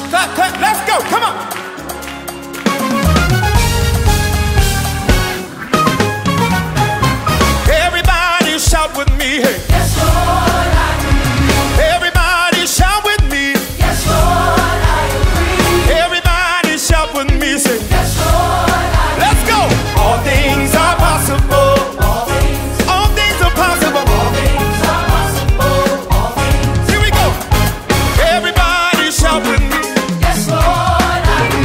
Clap, clap, let's go, come on. Everybody shout with me, hey. Yes, Lord, I agree. Everybody shout with me. Yes, Lord, I agree. Everybody shout with me, say. Yes, Lord, I agree. Let's go. All things are possible. All things are possible. All things are possible. All things. Here we go. Everybody shout with me. Yes, Lord, I agree.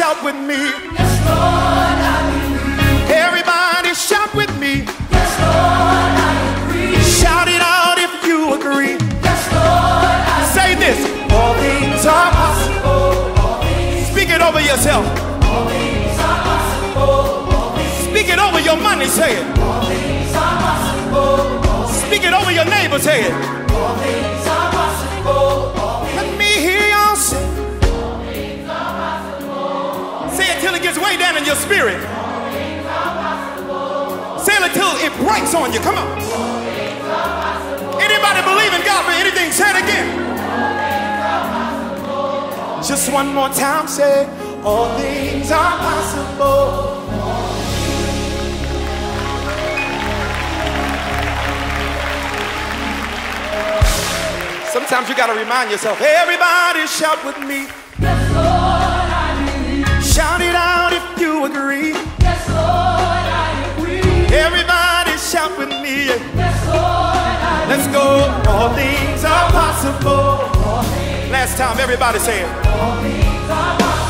shout with me. Yes, Lord, I believe. Everybody shout with me. Yes, Lord, I agree. Shout it out if you agree. Yes, Lord, I Say this. All things are possible. Speak it over yourself. All things are possible. Speak it over your money. Say it. All things are possible. Speak it over your neighbor. Say it. All things are possible. Let me hear y'all say. All things are possible. Say it till it gets way down in your spirit. All things are possible. Say it until it breaks on you. Come on. All things are possible. Anybody believe in God for anything? Say it again. All things are possible. Just one more time. Say, all things are possible. Sometimes you got to remind yourself, hey, everybody shout with me. Yes, Lord, I believe. Shout it out if you agree. Yes, Lord, I agree. Everybody shout with me. Yes, Lord, I Let's go. All things are possible. Last time, everybody say it. All things are possible.